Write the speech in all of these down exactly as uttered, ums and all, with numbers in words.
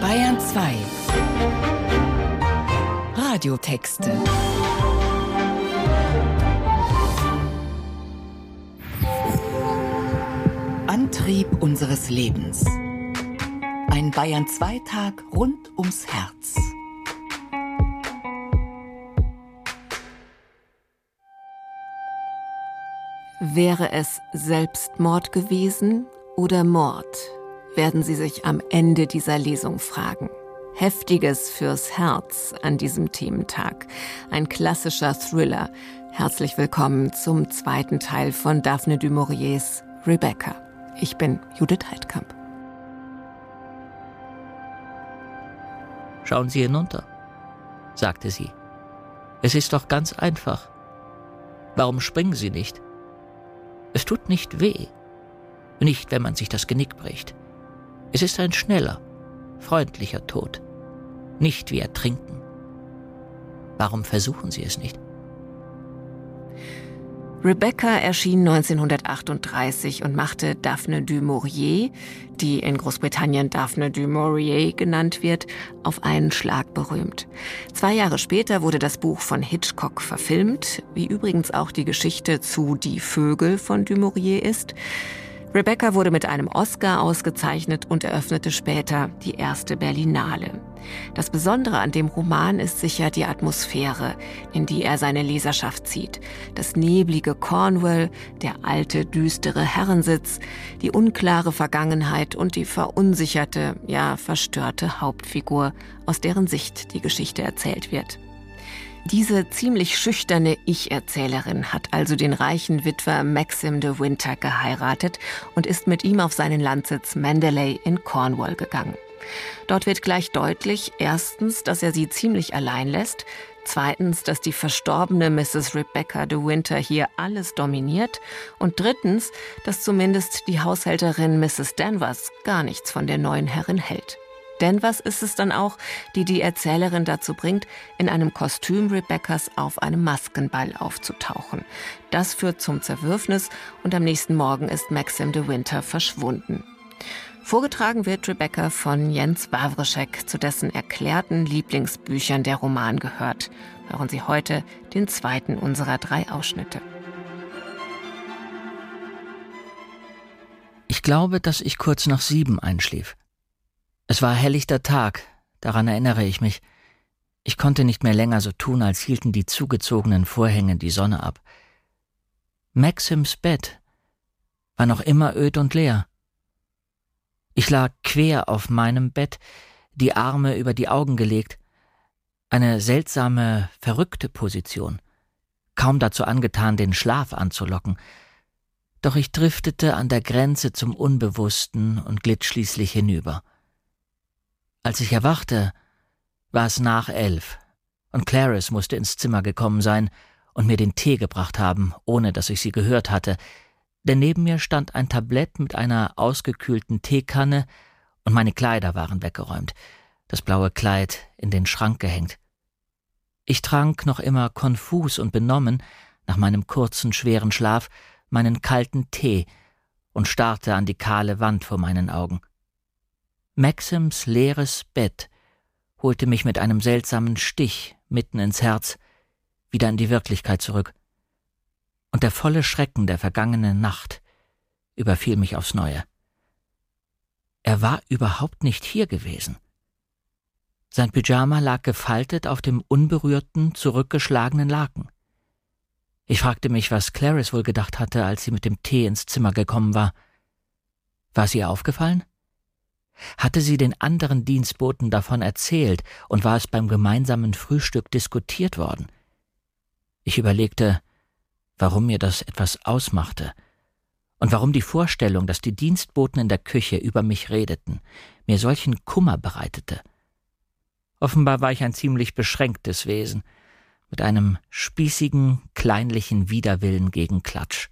Bayern zwei. Radiotexte. Antrieb unseres Lebens. Ein Bayern zwei Tag rund ums Herz. Wäre es Selbstmord gewesen oder Mord, werden Sie sich am Ende dieser Lesung fragen. Heftiges fürs Herz an diesem Thementag. Ein klassischer Thriller. Herzlich willkommen zum zweiten Teil von Daphne du Mauriers Rebecca. Ich bin Judith Heidkamp. Schauen Sie hinunter, sagte sie. Es ist doch ganz einfach. Warum springen Sie nicht? Es tut nicht weh. Nicht, wenn man sich das Genick bricht. Es ist ein schneller, freundlicher Tod. Nicht wie Ertrinken. Warum versuchen Sie es nicht? Rebecca erschien neunzehnhundertachtunddreißig und machte Daphne du Maurier, die in Großbritannien Daphne du Maurier genannt wird, auf einen Schlag berühmt. Zwei Jahre später wurde das Buch von Hitchcock verfilmt, wie übrigens auch die Geschichte zu Die Vögel von du Maurier ist. Rebecca wurde mit einem Oscar ausgezeichnet und eröffnete später die erste Berlinale. Das Besondere an dem Roman ist sicher die Atmosphäre, in die er seine Leserschaft zieht. Das neblige Cornwall, der alte, düstere Herrensitz, die unklare Vergangenheit und die verunsicherte, ja verstörte Hauptfigur, aus deren Sicht die Geschichte erzählt wird. Diese ziemlich schüchterne Ich-Erzählerin hat also den reichen Witwer Maxim de Winter geheiratet und ist mit ihm auf seinen Landsitz Mandalay in Cornwall gegangen. Dort wird gleich deutlich, erstens, dass er sie ziemlich allein lässt, zweitens, dass die verstorbene Misses Rebecca de Winter hier alles dominiert und drittens, dass zumindest die Haushälterin Misses Danvers gar nichts von der neuen Herrin hält. Danvers ist es dann auch, die die Erzählerin dazu bringt, in einem Kostüm Rebeccas auf einem Maskenball aufzutauchen. Das führt zum Zerwürfnis und am nächsten Morgen ist Maxim de Winter verschwunden. Vorgetragen wird Rebecca von Jens Wawrschek, zu dessen erklärten Lieblingsbüchern der Roman gehört. Hören Sie heute den zweiten unserer drei Ausschnitte. Ich glaube, dass ich kurz nach sieben einschlief. Es war helllichter Tag, daran erinnere ich mich. Ich konnte nicht mehr länger so tun, als hielten die zugezogenen Vorhänge die Sonne ab. Maxims Bett war noch immer öd und leer. Ich lag quer auf meinem Bett, die Arme über die Augen gelegt. Eine seltsame, verrückte Position, kaum dazu angetan, den Schlaf anzulocken. Doch ich driftete an der Grenze zum Unbewussten und glitt schließlich hinüber. Als ich erwachte, war es nach elf, und Clarice musste ins Zimmer gekommen sein und mir den Tee gebracht haben, ohne dass ich sie gehört hatte, denn neben mir stand ein Tablett mit einer ausgekühlten Teekanne und meine Kleider waren weggeräumt, das blaue Kleid in den Schrank gehängt. Ich trank noch immer konfus und benommen, nach meinem kurzen, schweren Schlaf, meinen kalten Tee und starrte an die kahle Wand vor meinen Augen. Maxims leeres Bett holte mich mit einem seltsamen Stich mitten ins Herz wieder in die Wirklichkeit zurück. Und der volle Schrecken der vergangenen Nacht überfiel mich aufs Neue. Er war überhaupt nicht hier gewesen. Sein Pyjama lag gefaltet auf dem unberührten, zurückgeschlagenen Laken. Ich fragte mich, was Clarice wohl gedacht hatte, als sie mit dem Tee ins Zimmer gekommen war. War es ihr aufgefallen? Hatte sie den anderen Dienstboten davon erzählt und war es beim gemeinsamen Frühstück diskutiert worden? Ich überlegte, warum mir das etwas ausmachte und warum die Vorstellung, dass die Dienstboten in der Küche über mich redeten, mir solchen Kummer bereitete. Offenbar war ich ein ziemlich beschränktes Wesen, mit einem spießigen, kleinlichen Widerwillen gegen Klatsch.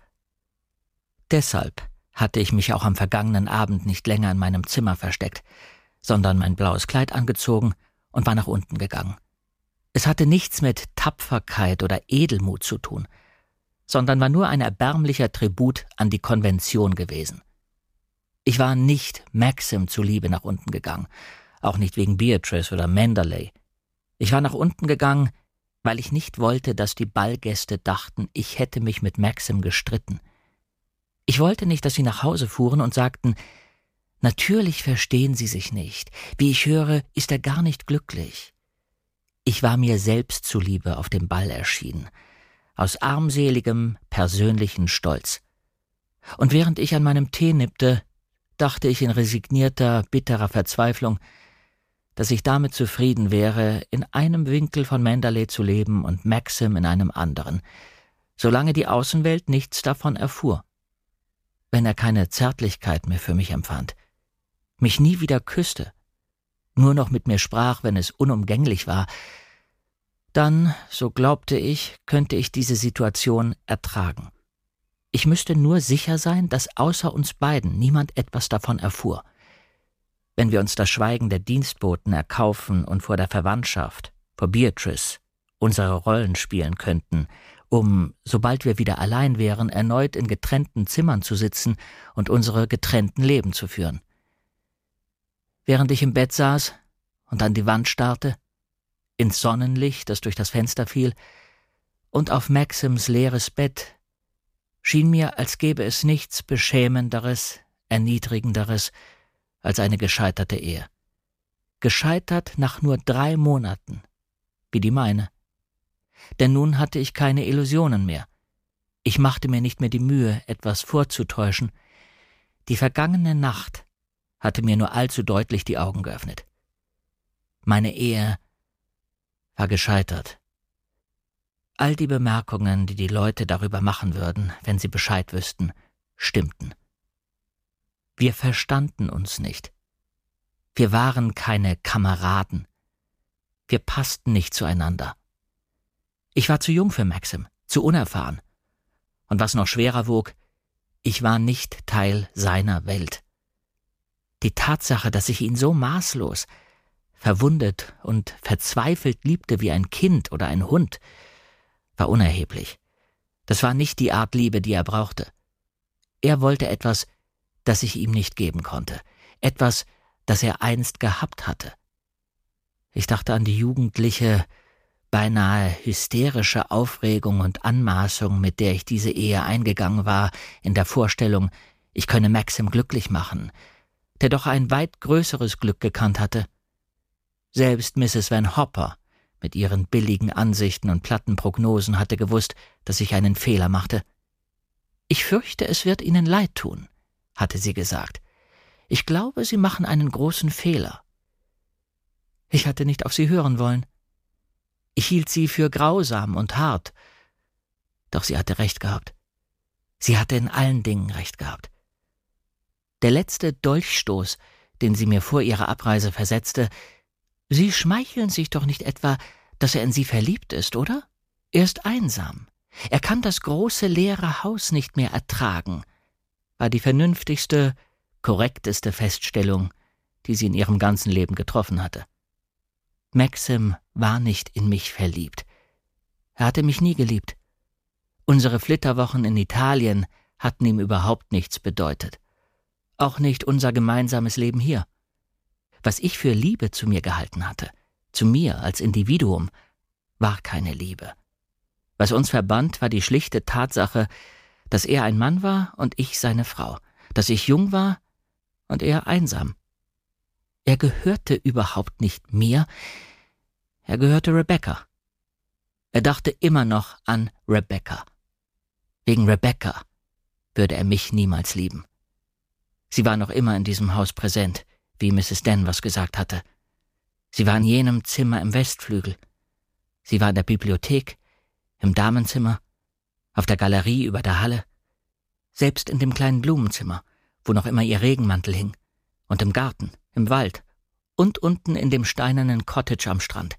Deshalb hatte ich mich auch am vergangenen Abend nicht länger in meinem Zimmer versteckt, sondern mein blaues Kleid angezogen und war nach unten gegangen. Es hatte nichts mit Tapferkeit oder Edelmut zu tun, sondern war nur ein erbärmlicher Tribut an die Konvention gewesen. Ich war nicht Maxim zuliebe nach unten gegangen, auch nicht wegen Beatrice oder Manderley. Ich war nach unten gegangen, weil ich nicht wollte, dass die Ballgäste dachten, ich hätte mich mit Maxim gestritten. Ich wollte nicht, dass sie nach Hause fuhren und sagten, natürlich verstehen sie sich nicht. Wie ich höre, ist er gar nicht glücklich. Ich war mir selbst zuliebe auf dem Ball erschienen, aus armseligem, persönlichen Stolz. Und während ich an meinem Tee nippte, dachte ich in resignierter, bitterer Verzweiflung, dass ich damit zufrieden wäre, in einem Winkel von Manderley zu leben und Maxim in einem anderen, solange die Außenwelt nichts davon erfuhr. Wenn er keine Zärtlichkeit mehr für mich empfand, mich nie wieder küsste, nur noch mit mir sprach, wenn es unumgänglich war, dann, so glaubte ich, könnte ich diese Situation ertragen. Ich müsste nur sicher sein, dass außer uns beiden niemand etwas davon erfuhr. Wenn wir uns das Schweigen der Dienstboten erkaufen und vor der Verwandtschaft, vor Beatrice, unsere Rollen spielen könnten, um, sobald wir wieder allein wären, erneut in getrennten Zimmern zu sitzen und unsere getrennten Leben zu führen. Während ich im Bett saß und an die Wand starrte, ins Sonnenlicht, das durch das Fenster fiel, und auf Maxims leeres Bett, schien mir, als gäbe es nichts Beschämenderes, Erniedrigenderes als eine gescheiterte Ehe. Gescheitert nach nur drei Monaten, wie die meine. Denn nun hatte ich keine Illusionen mehr. Ich machte mir nicht mehr die Mühe, etwas vorzutäuschen. Die vergangene Nacht hatte mir nur allzu deutlich die Augen geöffnet. Meine Ehe war gescheitert. All die Bemerkungen, die die Leute darüber machen würden, wenn sie Bescheid wüssten, stimmten. Wir verstanden uns nicht. Wir waren keine Kameraden. Wir passten nicht zueinander. Ich war zu jung für Maxim, zu unerfahren. Und was noch schwerer wog, ich war nicht Teil seiner Welt. Die Tatsache, dass ich ihn so maßlos, verwundet und verzweifelt liebte wie ein Kind oder ein Hund, war unerheblich. Das war nicht die Art Liebe, die er brauchte. Er wollte etwas, das ich ihm nicht geben konnte, etwas, das er einst gehabt hatte. Ich dachte an die jugendliche, beinahe hysterische Aufregung und Anmaßung, mit der ich diese Ehe eingegangen war, in der Vorstellung, ich könne Maxim glücklich machen, der doch ein weit größeres Glück gekannt hatte. Selbst Misses Van Hopper mit ihren billigen Ansichten und platten Prognosen hatte gewusst, dass ich einen Fehler machte. »Ich fürchte, es wird Ihnen leid tun«, hatte sie gesagt. »Ich glaube, Sie machen einen großen Fehler.« Ich hatte nicht auf sie hören wollen. Ich hielt sie für grausam und hart. Doch sie hatte recht gehabt. Sie hatte in allen Dingen recht gehabt. Der letzte Dolchstoß, den sie mir vor ihrer Abreise versetzte: »Sie schmeicheln sich doch nicht etwa, dass er in Sie verliebt ist, oder? Er ist einsam. Er kann das große, leere Haus nicht mehr ertragen«, war die vernünftigste, korrekteste Feststellung, die sie in ihrem ganzen Leben getroffen hatte. Maxim war nicht in mich verliebt. Er hatte mich nie geliebt. Unsere Flitterwochen in Italien hatten ihm überhaupt nichts bedeutet. Auch nicht unser gemeinsames Leben hier. Was ich für Liebe zu mir gehalten hatte, zu mir als Individuum, war keine Liebe. Was uns verband, war die schlichte Tatsache, dass er ein Mann war und ich seine Frau, dass ich jung war und er einsam. Er gehörte überhaupt nicht mir, er gehörte Rebecca. Er dachte immer noch an Rebecca. Wegen Rebecca würde er mich niemals lieben. Sie war noch immer in diesem Haus präsent, wie Misses Danvers gesagt hatte. Sie war in jenem Zimmer im Westflügel. Sie war in der Bibliothek, im Damenzimmer, auf der Galerie über der Halle, selbst in dem kleinen Blumenzimmer, wo noch immer ihr Regenmantel hing, und im Garten, im Wald und unten in dem steinernen Cottage am Strand.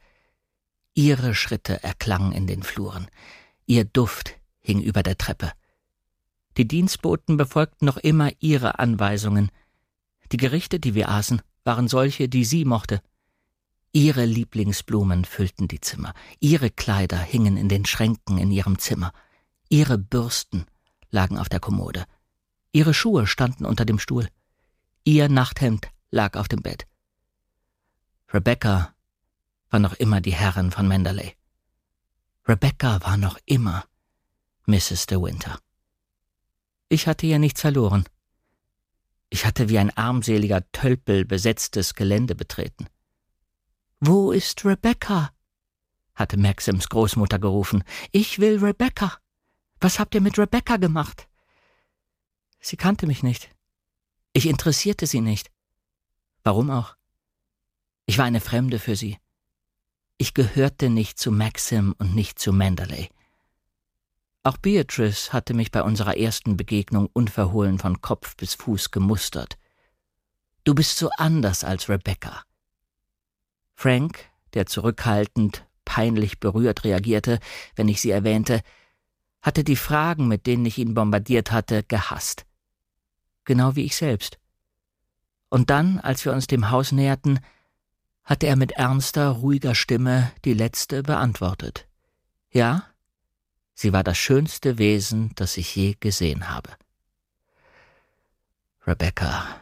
Ihre Schritte erklangen in den Fluren, ihr Duft hing über der Treppe. Die Dienstboten befolgten noch immer ihre Anweisungen. Die Gerichte, die wir aßen, waren solche, die sie mochte. Ihre Lieblingsblumen füllten die Zimmer, ihre Kleider hingen in den Schränken in ihrem Zimmer, ihre Bürsten lagen auf der Kommode, ihre Schuhe standen unter dem Stuhl, ihr Nachthemd lag auf dem Bett. Rebecca war noch immer die Herrin von Manderley. Rebecca war noch immer Misses de Winter. Ich hatte ja nichts verloren. Ich hatte wie ein armseliger Tölpel besetztes Gelände betreten. »Wo ist Rebecca?« hatte Maxims Großmutter gerufen. »Ich will Rebecca. Was habt ihr mit Rebecca gemacht?« Sie kannte mich nicht. Ich interessierte sie nicht. Warum auch? Ich war eine Fremde für sie. Ich gehörte nicht zu Maxim und nicht zu Manderley. Auch Beatrice hatte mich bei unserer ersten Begegnung unverhohlen von Kopf bis Fuß gemustert. »Du bist so anders als Rebecca.« Frank, der zurückhaltend, peinlich berührt reagierte, wenn ich sie erwähnte, hatte die Fragen, mit denen ich ihn bombardiert hatte, gehasst. Genau wie ich selbst. Und dann, als wir uns dem Haus näherten, hatte er mit ernster, ruhiger Stimme die letzte beantwortet. Ja, sie war das schönste Wesen, das ich je gesehen habe. Rebecca.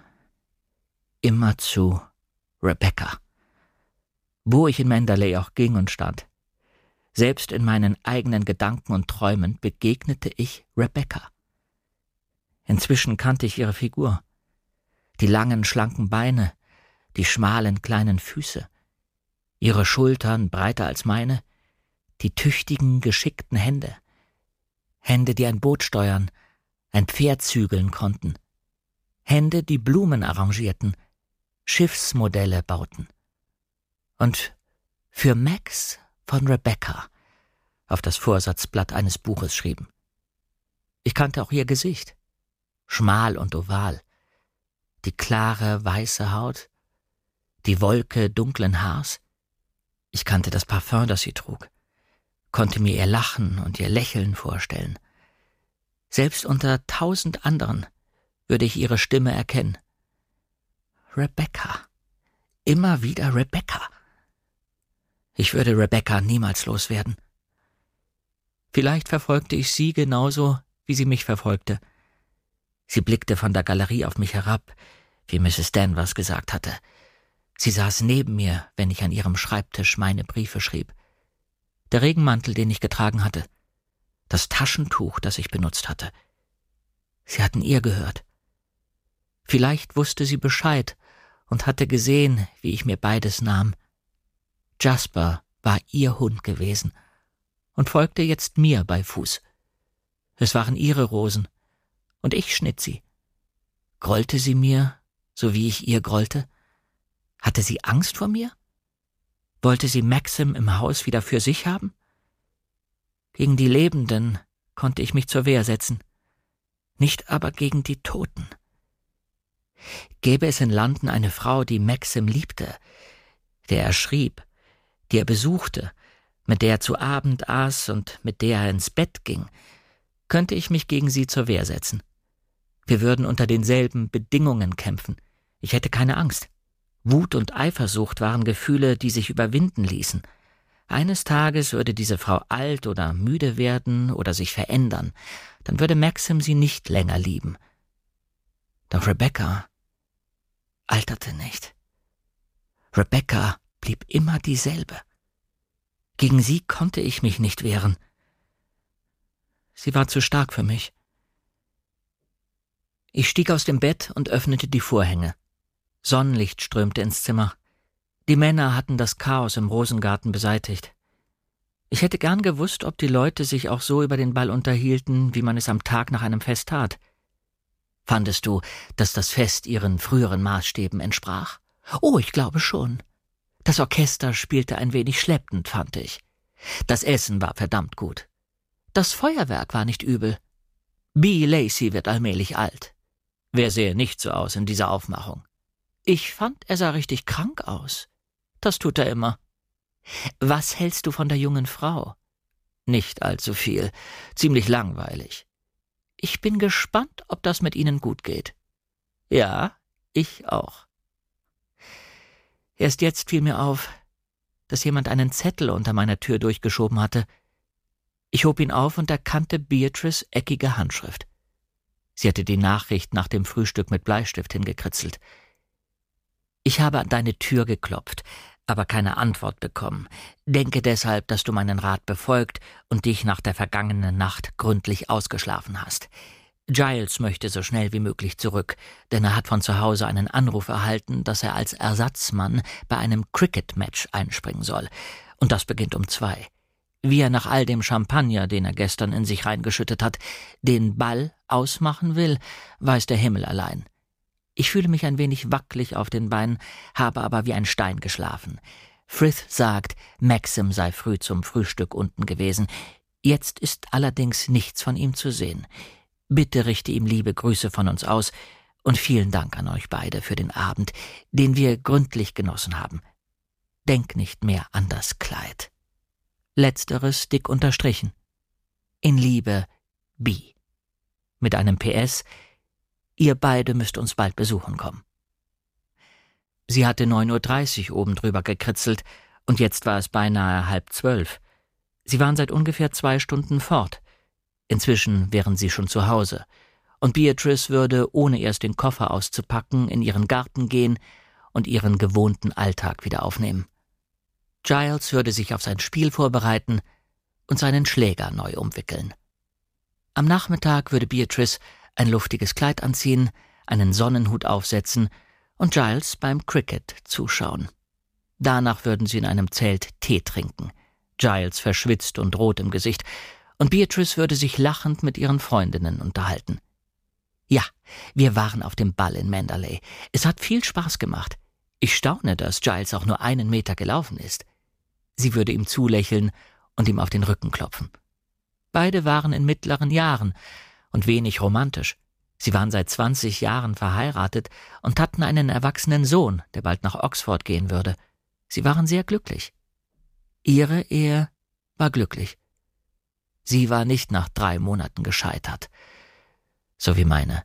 Immerzu Rebecca. Wo ich in Manderley auch ging und stand, selbst in meinen eigenen Gedanken und Träumen begegnete ich Rebecca. Inzwischen kannte ich ihre Figur. Die langen, schlanken Beine, die schmalen, kleinen Füße, ihre Schultern breiter als meine, die tüchtigen, geschickten Hände, Hände, die ein Boot steuern, ein Pferd zügeln konnten, Hände, die Blumen arrangierten, Schiffsmodelle bauten. Und für Max von Rebecca auf das Vorsatzblatt eines Buches schrieben. Ich kannte auch ihr Gesicht, schmal und oval, die klare, weiße Haut, die Wolke dunklen Haars. Ich kannte das Parfum, das sie trug, konnte mir ihr Lachen und ihr Lächeln vorstellen. Selbst unter tausend anderen würde ich ihre Stimme erkennen. Rebecca. Immer wieder Rebecca. Ich würde Rebecca niemals loswerden. Vielleicht verfolgte ich sie genauso, wie sie mich verfolgte. Sie blickte von der Galerie auf mich herab, wie Misses Danvers gesagt hatte. Sie saß neben mir, wenn ich an ihrem Schreibtisch meine Briefe schrieb. Der Regenmantel, den ich getragen hatte, das Taschentuch, das ich benutzt hatte. Sie hatten ihr gehört. Vielleicht wusste sie Bescheid und hatte gesehen, wie ich mir beides nahm. Jasper war ihr Hund gewesen und folgte jetzt mir bei Fuß. Es waren ihre Rosen, und ich schnitt sie. Grollte sie mir, so wie ich ihr grollte? Hatte sie Angst vor mir? Wollte sie Maxim im Haus wieder für sich haben? Gegen die Lebenden konnte ich mich zur Wehr setzen, nicht aber gegen die Toten. Gäbe es in London eine Frau, die Maxim liebte, der er schrieb, die er besuchte, mit der er zu Abend aß und mit der er ins Bett ging, könnte ich mich gegen sie zur Wehr setzen. Wir würden unter denselben Bedingungen kämpfen. Ich hätte keine Angst. Wut und Eifersucht waren Gefühle, die sich überwinden ließen. Eines Tages würde diese Frau alt oder müde werden oder sich verändern. Dann würde Maxim sie nicht länger lieben. Doch Rebecca alterte nicht. Rebecca blieb immer dieselbe. Gegen sie konnte ich mich nicht wehren. Sie war zu stark für mich. Ich stieg aus dem Bett und öffnete die Vorhänge. Sonnenlicht strömte ins Zimmer. Die Männer hatten das Chaos im Rosengarten beseitigt. Ich hätte gern gewusst, ob die Leute sich auch so über den Ball unterhielten, wie man es am Tag nach einem Fest tat. Fandest du, dass das Fest ihren früheren Maßstäben entsprach? Oh, ich glaube schon. Das Orchester spielte ein wenig schleppend, fand ich. Das Essen war verdammt gut. Das Feuerwerk war nicht übel. B. Lacey wird allmählich alt. Wer sähe nicht so aus in dieser Aufmachung? Ich fand, er sah richtig krank aus. Das tut er immer. Was hältst du von der jungen Frau? Nicht allzu viel. Ziemlich langweilig. Ich bin gespannt, ob das mit Ihnen gut geht. Ja, ich auch. Erst jetzt fiel mir auf, dass jemand einen Zettel unter meiner Tür durchgeschoben hatte. Ich hob ihn auf und erkannte Beatrice' eckige Handschrift. Sie hatte die Nachricht nach dem Frühstück mit Bleistift hingekritzelt. Ich habe an deine Tür geklopft. aber keine Antwort bekommen. Denke deshalb, dass du meinen Rat befolgt und dich nach der vergangenen Nacht gründlich ausgeschlafen hast. Giles möchte so schnell wie möglich zurück, denn er hat von zu Hause einen Anruf erhalten, dass er als Ersatzmann bei einem Cricket-Match einspringen soll. Und das beginnt um zwei. Wie er nach all dem Champagner, den er gestern in sich reingeschüttet hat, den Ball ausmachen will, weiß der Himmel allein. Ich fühle mich ein wenig wackelig auf den Beinen, habe aber wie ein Stein geschlafen. Frith sagt, Maxim sei früh zum Frühstück unten gewesen. Jetzt ist allerdings nichts von ihm zu sehen. Bitte richte ihm liebe Grüße von uns aus und vielen Dank an euch beide für den Abend, den wir gründlich genossen haben. Denk nicht mehr an das Kleid. Letzteres dick unterstrichen. In Liebe, B. Mit einem P S: Ihr beide müsst uns bald besuchen kommen. Sie hatte neun Uhr dreißig oben drüber gekritzelt, und jetzt war es beinahe halb zwölf. Sie waren seit ungefähr zwei Stunden fort. Inzwischen wären sie schon zu Hause, und Beatrice würde, ohne erst den Koffer auszupacken, in ihren Garten gehen und ihren gewohnten Alltag wieder aufnehmen. Giles würde sich auf sein Spiel vorbereiten und seinen Schläger neu umwickeln. Am Nachmittag würde Beatrice ein luftiges Kleid anziehen, einen Sonnenhut aufsetzen und Giles beim Cricket zuschauen. Danach würden sie in einem Zelt Tee trinken, Giles verschwitzt und rot im Gesicht, und Beatrice würde sich lachend mit ihren Freundinnen unterhalten. Ja, wir waren auf dem Ball in Mandalay. Es hat viel Spaß gemacht. Ich staune, dass Giles auch nur einen Meter gelaufen ist. Sie würde ihm zulächeln und ihm auf den Rücken klopfen. Beide waren in mittleren Jahren und wenig romantisch. Sie waren seit zwanzig Jahren verheiratet und hatten einen erwachsenen Sohn, der bald nach Oxford gehen würde. Sie waren sehr glücklich. Ihre Ehe war glücklich. Sie war nicht nach drei Monaten gescheitert, so wie meine.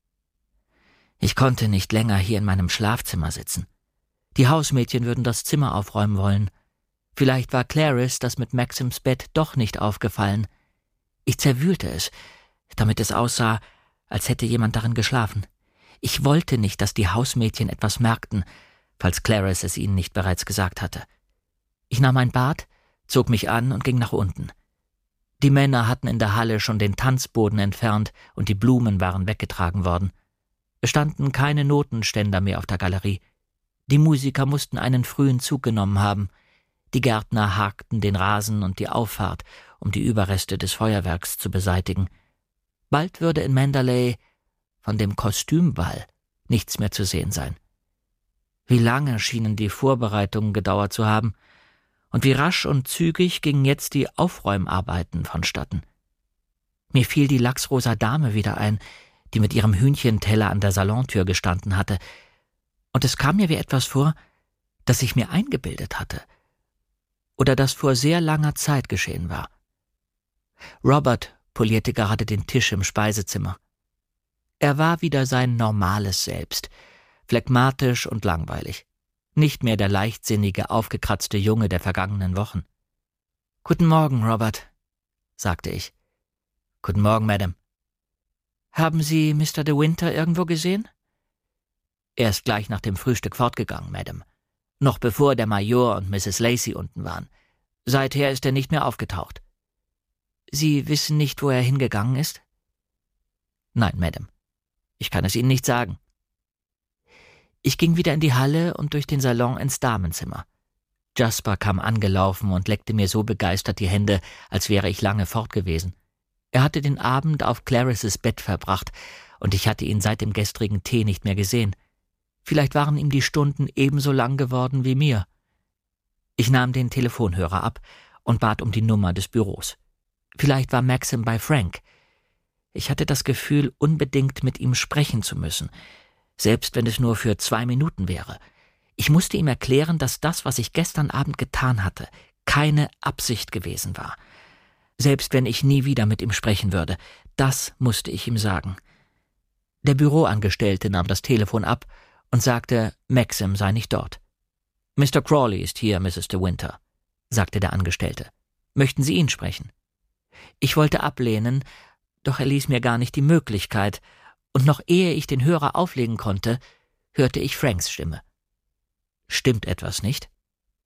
Ich konnte nicht länger hier in meinem Schlafzimmer sitzen. Die Hausmädchen würden das Zimmer aufräumen wollen. Vielleicht war Clarice das mit Maxims Bett doch nicht aufgefallen. Ich zerwühlte es, damit es aussah, als hätte jemand darin geschlafen. Ich wollte nicht, dass die Hausmädchen etwas merkten, falls Clarice es ihnen nicht bereits gesagt hatte. Ich nahm ein Bad, zog mich an und ging nach unten. Die Männer hatten in der Halle schon den Tanzboden entfernt und die Blumen waren weggetragen worden. Es standen keine Notenständer mehr auf der Galerie. Die Musiker mussten einen frühen Zug genommen haben. Die Gärtner hakten den Rasen und die Auffahrt, um die Überreste des Feuerwerks zu beseitigen. Bald würde in Mandalay von dem Kostümball nichts mehr zu sehen sein. Wie lange schienen die Vorbereitungen gedauert zu haben, und wie rasch und zügig gingen jetzt die Aufräumarbeiten vonstatten. Mir fiel die lachsrosa Dame wieder ein, die mit ihrem Hühnchenteller an der Salontür gestanden hatte, und es kam mir wie etwas vor, das ich mir eingebildet hatte, oder das vor sehr langer Zeit geschehen war. Robert polierte gerade den Tisch im Speisezimmer. Er war wieder sein normales Selbst, phlegmatisch und langweilig. Nicht mehr der leichtsinnige, aufgekratzte Junge der vergangenen Wochen. »Guten Morgen, Robert«, sagte ich. »Guten Morgen, Madame.« »Haben Sie Mister de Winter irgendwo gesehen?« »Er ist gleich nach dem Frühstück fortgegangen, Madame. Noch bevor der Major und Misses Lacey unten waren. Seither ist er nicht mehr aufgetaucht.« »Sie wissen nicht, wo er hingegangen ist?« »Nein, Madame. Ich kann es Ihnen nicht sagen.« Ich ging wieder in die Halle und durch den Salon ins Damenzimmer. Jasper kam angelaufen und leckte mir so begeistert die Hände, als wäre ich lange fort gewesen. Er hatte den Abend auf Clarices Bett verbracht, und ich hatte ihn seit dem gestrigen Tee nicht mehr gesehen. Vielleicht waren ihm die Stunden ebenso lang geworden wie mir. Ich nahm den Telefonhörer ab und bat um die Nummer des Büros. Vielleicht war Maxim bei Frank. Ich hatte das Gefühl, unbedingt mit ihm sprechen zu müssen, selbst wenn es nur für zwei Minuten wäre. Ich musste ihm erklären, dass das, was ich gestern Abend getan hatte, keine Absicht gewesen war. Selbst wenn ich nie wieder mit ihm sprechen würde, das musste ich ihm sagen. Der Büroangestellte nahm das Telefon ab und sagte, Maxim sei nicht dort. »Mister Crawley ist hier, Misses de Winter«, sagte der Angestellte. »Möchten Sie ihn sprechen?« Ich wollte ablehnen, doch er ließ mir gar nicht die Möglichkeit, und noch ehe ich den Hörer auflegen konnte, hörte ich Franks Stimme. »Stimmt etwas nicht?«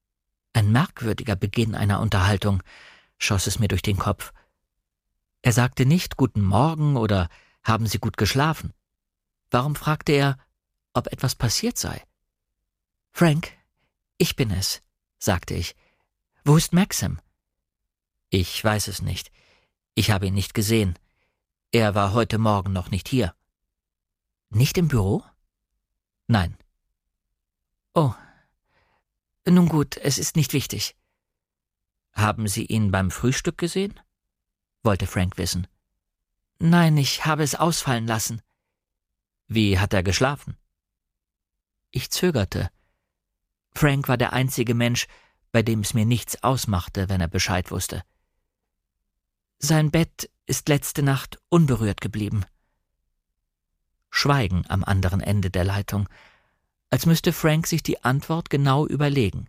Ein merkwürdiger Beginn einer Unterhaltung, schoss es mir durch den Kopf. Er sagte nicht »Guten Morgen« oder »Haben Sie gut geschlafen?« Warum fragte er, ob etwas passiert sei? »Frank, ich bin es«, sagte ich. »Wo ist Maxim?« »Ich weiß es nicht. Ich habe ihn nicht gesehen. Er war heute Morgen noch nicht hier.« »Nicht im Büro?« »Nein.« »Oh, nun gut, es ist nicht wichtig.« »Haben Sie ihn beim Frühstück gesehen?« wollte Frank wissen. »Nein, ich habe es ausfallen lassen.« »Wie hat er geschlafen?« Ich zögerte. Frank war der einzige Mensch, bei dem es mir nichts ausmachte, wenn er Bescheid wusste. »Sein Bett ist letzte Nacht unberührt geblieben.« Schweigen am anderen Ende der Leitung, als müsste Frank sich die Antwort genau überlegen.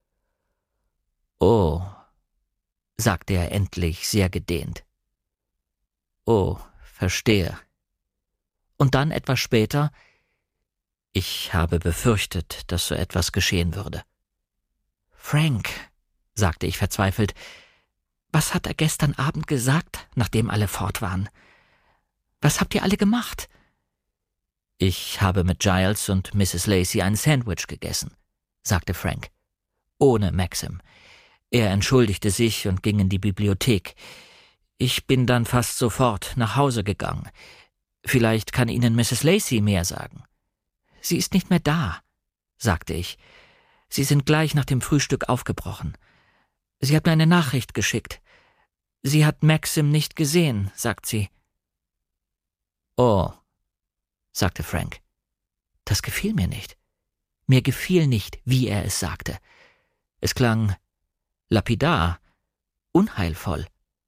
»Oh«, sagte er endlich sehr gedehnt. »Oh, verstehe.« Und dann etwas später: »Ich habe befürchtet, dass so etwas geschehen würde.« »Frank«, sagte ich verzweifelt, »was hat er gestern Abend gesagt, nachdem alle fort waren? Was habt ihr alle gemacht?« »Ich habe mit Giles und Misses Lacey ein Sandwich gegessen«, sagte Frank. »Ohne Maxim. Er entschuldigte sich und ging in die Bibliothek. Ich bin dann fast sofort nach Hause gegangen. Vielleicht kann Ihnen Misses Lacey mehr sagen.« »Sie ist nicht mehr da«, sagte ich. »Sie sind gleich nach dem Frühstück aufgebrochen. Sie hat mir eine Nachricht geschickt. Sie hat Maxim nicht gesehen, sagt sie.« »Oh«, sagte Frank. Das gefiel mir nicht. Mir gefiel nicht, wie er es sagte. Es klang lapidar, unheilvoll.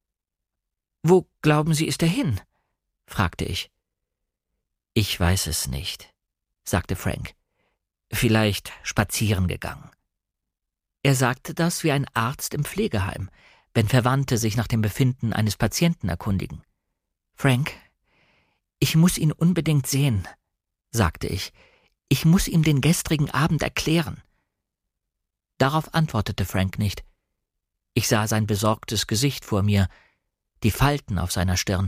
»Wo glauben Sie, ist er hin?« fragte ich. »Ich weiß es nicht«, sagte Frank. »Vielleicht spazieren gegangen.« Er sagte das wie ein Arzt im Pflegeheim, wenn Verwandte sich nach dem Befinden eines Patienten erkundigen. »Frank, ich muss ihn unbedingt sehen«, sagte ich. »Ich muss ihm den gestrigen Abend erklären.« Darauf antwortete Frank nicht. Ich sah sein besorgtes Gesicht vor mir, die Falten auf seiner Stirn.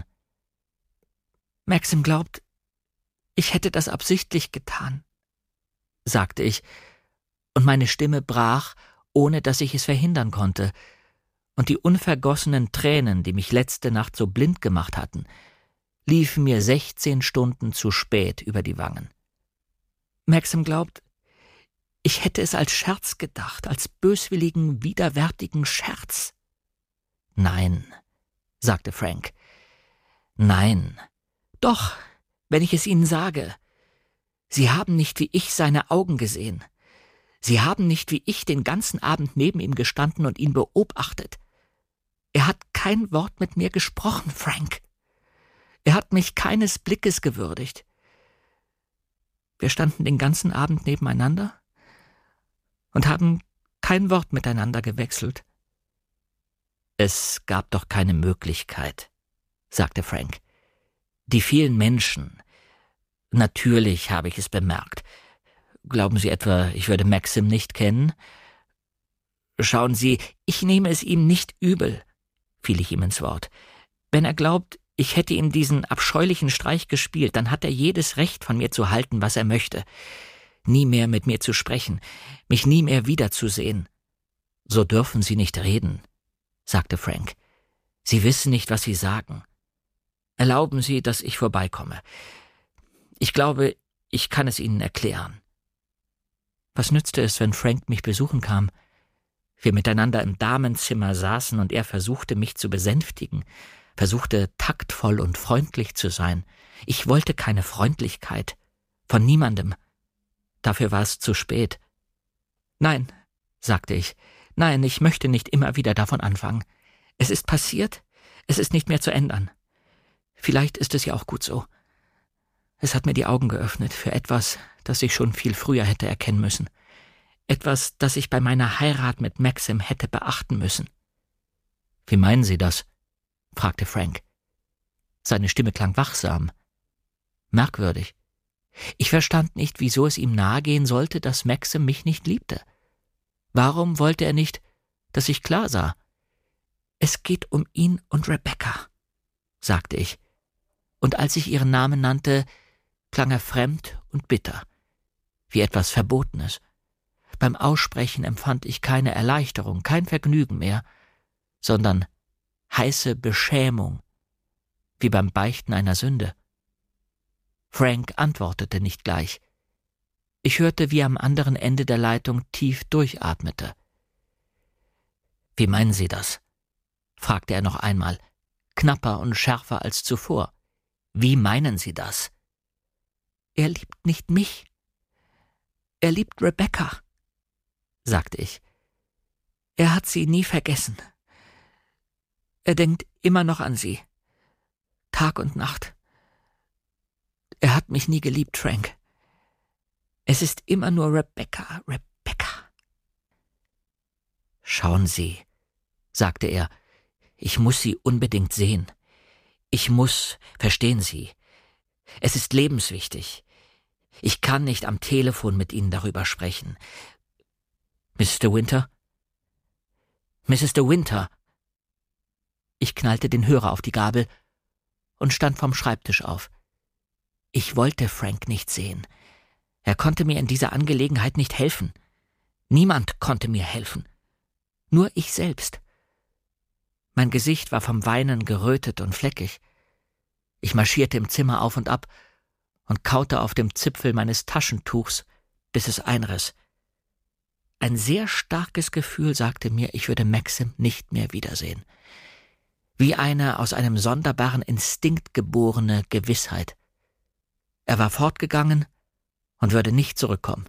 »Maxim glaubt, ich hätte das absichtlich getan«, sagte ich, und meine Stimme brach, ohne dass ich es verhindern konnte, und die unvergossenen Tränen, die mich letzte Nacht so blind gemacht hatten, liefen mir sechzehn Stunden zu spät über die Wangen. »Maxim glaubt, ich hätte es als Scherz gedacht, als böswilligen, widerwärtigen Scherz.« »Nein«, sagte Frank. »Nein. Doch, wenn ich es Ihnen sage. Sie haben nicht wie ich seine Augen gesehen. Sie haben nicht wie ich den ganzen Abend neben ihm gestanden und ihn beobachtet. Er hat kein Wort mit mir gesprochen, Frank. Er hat mich keines Blickes gewürdigt. Wir standen den ganzen Abend nebeneinander und haben kein Wort miteinander gewechselt.« »Es gab doch keine Möglichkeit«, sagte Frank. »Die vielen Menschen. Natürlich habe ich es bemerkt. Glauben Sie etwa, ich würde Maxim nicht kennen?« »Schauen Sie, ich nehme es ihm nicht übel«, fiel ich ihm ins Wort. »Wenn er glaubt, ich hätte ihm diesen abscheulichen Streich gespielt, dann hat er jedes Recht, von mir zu halten, was er möchte. Nie mehr mit mir zu sprechen, mich nie mehr wiederzusehen.« »So dürfen Sie nicht reden«, sagte Frank. »Sie wissen nicht, was Sie sagen. Erlauben Sie, dass ich vorbeikomme. Ich glaube, ich kann es Ihnen erklären.« Was nützte es, wenn Frank mich besuchen kam? Wir miteinander im Damenzimmer saßen und er versuchte, mich zu besänftigen, versuchte, taktvoll und freundlich zu sein. Ich wollte keine Freundlichkeit. Von niemandem. Dafür war es zu spät. »Nein«, sagte ich, »nein, ich möchte nicht immer wieder davon anfangen. Es ist passiert, es ist nicht mehr zu ändern. Vielleicht ist es ja auch gut so. Es hat mir die Augen geöffnet für etwas, das ich schon viel früher hätte erkennen müssen. Etwas, das ich bei meiner Heirat mit Maxim hätte beachten müssen.« »Wie meinen Sie das?« fragte Frank. Seine Stimme klang wachsam. Merkwürdig. Ich verstand nicht, wieso es ihm nahegehen sollte, dass Maxim mich nicht liebte. Warum wollte er nicht, dass ich klar sah? »Es geht um ihn und Rebecca«, sagte ich, und als ich ihren Namen nannte, klang er fremd und bitter, wie etwas Verbotenes. Beim Aussprechen empfand ich keine Erleichterung, kein Vergnügen mehr, sondern heiße Beschämung, wie beim Beichten einer Sünde. Frank antwortete nicht gleich. Ich hörte, wie er am anderen Ende der Leitung tief durchatmete. »Wie meinen Sie das?« fragte er noch einmal, knapper und schärfer als zuvor. »Wie meinen Sie das?« »Er liebt nicht mich. Er liebt Rebecca«, sagte ich. »Er hat sie nie vergessen. Er denkt immer noch an sie. Tag und Nacht. Er hat mich nie geliebt, Frank. Es ist immer nur Rebecca, Rebecca.« »Schauen Sie«, sagte er, »ich muss Sie unbedingt sehen. Ich muss, verstehen Sie. Es ist lebenswichtig. Ich kann nicht am Telefon mit Ihnen darüber sprechen. Misses de Winter? Misses de Winter!« Ich knallte den Hörer auf die Gabel und stand vom Schreibtisch auf. Ich wollte Frank nicht sehen. Er konnte mir in dieser Angelegenheit nicht helfen. Niemand konnte mir helfen. Nur ich selbst. Mein Gesicht war vom Weinen gerötet und fleckig. Ich marschierte im Zimmer auf und ab und kaute auf dem Zipfel meines Taschentuchs, bis es einriss. Ein sehr starkes Gefühl sagte mir, ich würde Maxim nicht mehr wiedersehen. Wie eine aus einem sonderbaren Instinkt geborene Gewissheit. Er war fortgegangen und würde nicht zurückkommen.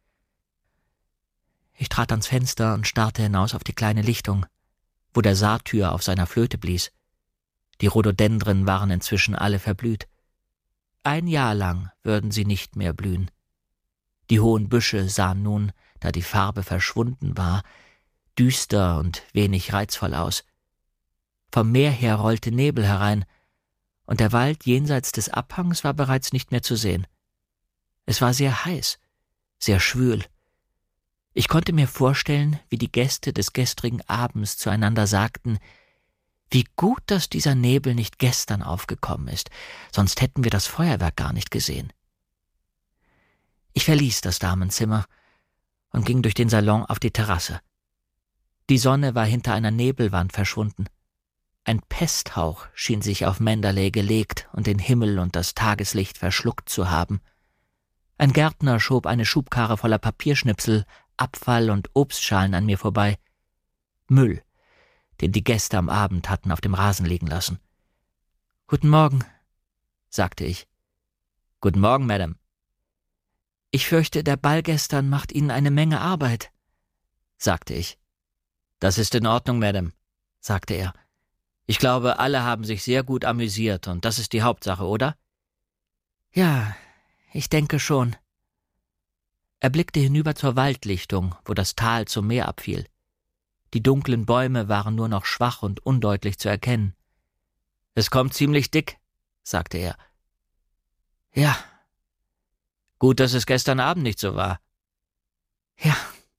Ich trat ans Fenster und starrte hinaus auf die kleine Lichtung, wo der Satyr auf seiner Flöte blies. Die Rhododendren waren inzwischen alle verblüht. Ein Jahr lang würden sie nicht mehr blühen. Die hohen Büsche sahen nun, da die Farbe verschwunden war, düster und wenig reizvoll aus. Vom Meer her rollte Nebel herein, und der Wald jenseits des Abhangs war bereits nicht mehr zu sehen. Es war sehr heiß, sehr schwül. Ich konnte mir vorstellen, wie die Gäste des gestrigen Abends zueinander sagten, wie gut, dass dieser Nebel nicht gestern aufgekommen ist, sonst hätten wir das Feuerwerk gar nicht gesehen. Ich verließ das Damenzimmer und ging durch den Salon auf die Terrasse. Die Sonne war hinter einer Nebelwand verschwunden. Ein Pesthauch schien sich auf Manderley gelegt und den Himmel und das Tageslicht verschluckt zu haben. Ein Gärtner schob eine Schubkarre voller Papierschnipsel, Abfall und Obstschalen an mir vorbei. Müll, den die Gäste am Abend hatten auf dem Rasen liegen lassen. »Guten Morgen«, sagte ich. »Guten Morgen, Madame.« »Ich fürchte, der Ball gestern macht Ihnen eine Menge Arbeit«, sagte ich. »Das ist in Ordnung, Madame«, sagte er. »Ich glaube, alle haben sich sehr gut amüsiert, und das ist die Hauptsache, oder?« »Ja, ich denke schon.« Er blickte hinüber zur Waldlichtung, wo das Tal zum Meer abfiel. Die dunklen Bäume waren nur noch schwach und undeutlich zu erkennen. »Es kommt ziemlich dick«, sagte er. »Ja.« »Gut, dass es gestern Abend nicht so war.« »Ja.«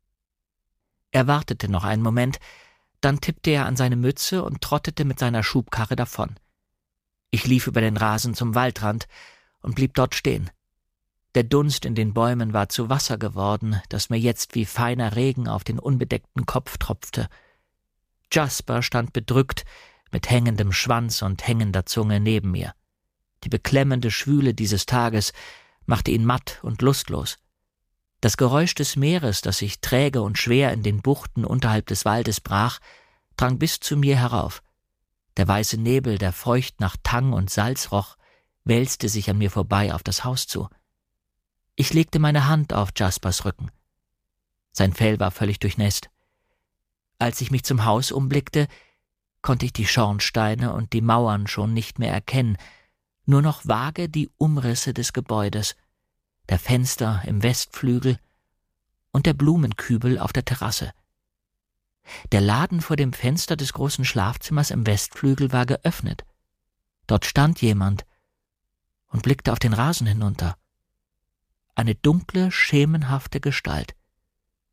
Er wartete noch einen Moment, dann tippte er an seine Mütze und trottete mit seiner Schubkarre davon. Ich lief über den Rasen zum Waldrand und blieb dort stehen. Der Dunst in den Bäumen war zu Wasser geworden, das mir jetzt wie feiner Regen auf den unbedeckten Kopf tropfte. Jasper stand bedrückt, mit hängendem Schwanz und hängender Zunge neben mir. Die beklemmende Schwüle dieses Tages machte ihn matt und lustlos. Das Geräusch des Meeres, das sich träge und schwer in den Buchten unterhalb des Waldes brach, drang bis zu mir herauf. Der weiße Nebel, der feucht nach Tang und Salz roch, wälzte sich an mir vorbei auf das Haus zu. Ich legte meine Hand auf Jaspers Rücken. Sein Fell war völlig durchnässt. Als ich mich zum Haus umblickte, konnte ich die Schornsteine und die Mauern schon nicht mehr erkennen, nur noch vage die Umrisse des Gebäudes, der Fenster im Westflügel und der Blumenkübel auf der Terrasse. Der Laden vor dem Fenster des großen Schlafzimmers im Westflügel war geöffnet. Dort stand jemand und blickte auf den Rasen hinunter. Eine dunkle, schemenhafte Gestalt.